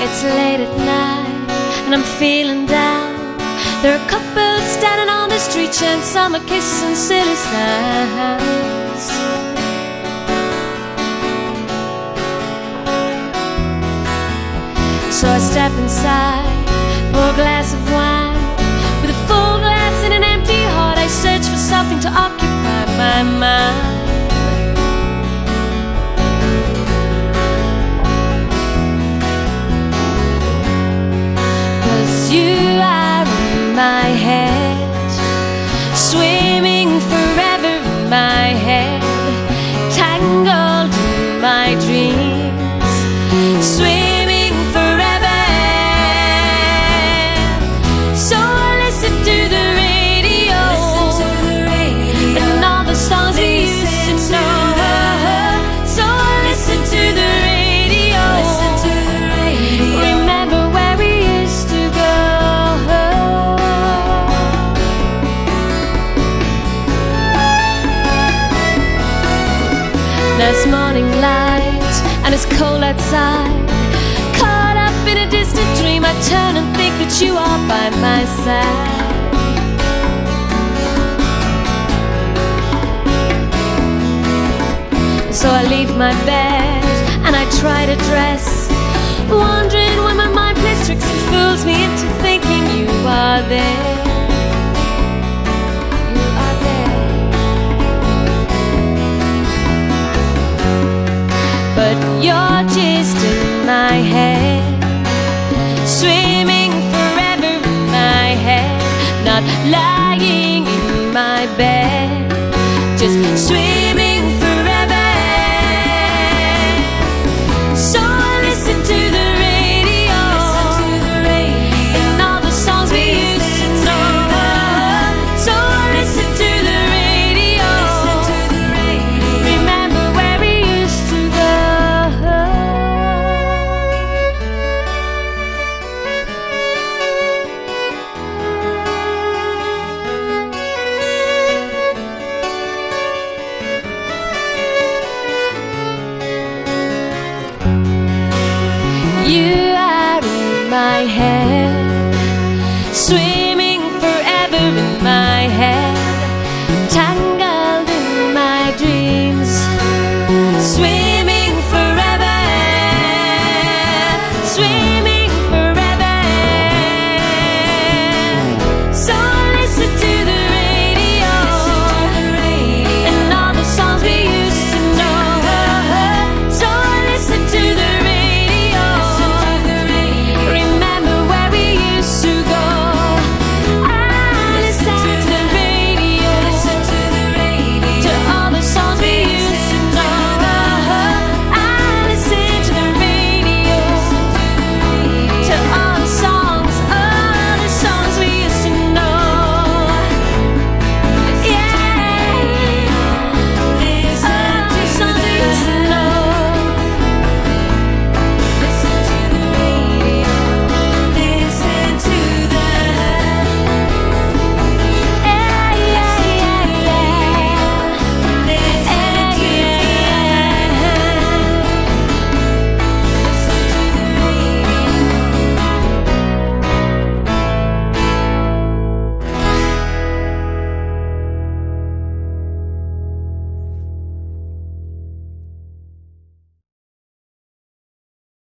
It's late at night and I'm feeling down. There are couples standing on the street and summer kisses and silly sounds. So I step inside, pour a glass of wine. With a full glass and an empty heart, I search for something to occupy my mind. You are in my head, swimming forever in my head, tangled in my dreams, swimming forever. So I listen to the radio, and all the songs we used to know. So I listen to the radio, remember where we used to go. There's morning light and it's cold outside. Caught up in a distant dream, I turn and think that you are by my side. So I leave my bed and I try to dress, wondering when my mind plays tricks and fools me into thinking you are there. But you're just in my head, swimming forever in my head, not lying in my bed, just swimming forever. So I listen to the radio, and all the songs we used to know. So I listen to the radio, remember where we used to go. You are in my head, swimming forever in my head, tangled in my dreams, swimming forever, swimming.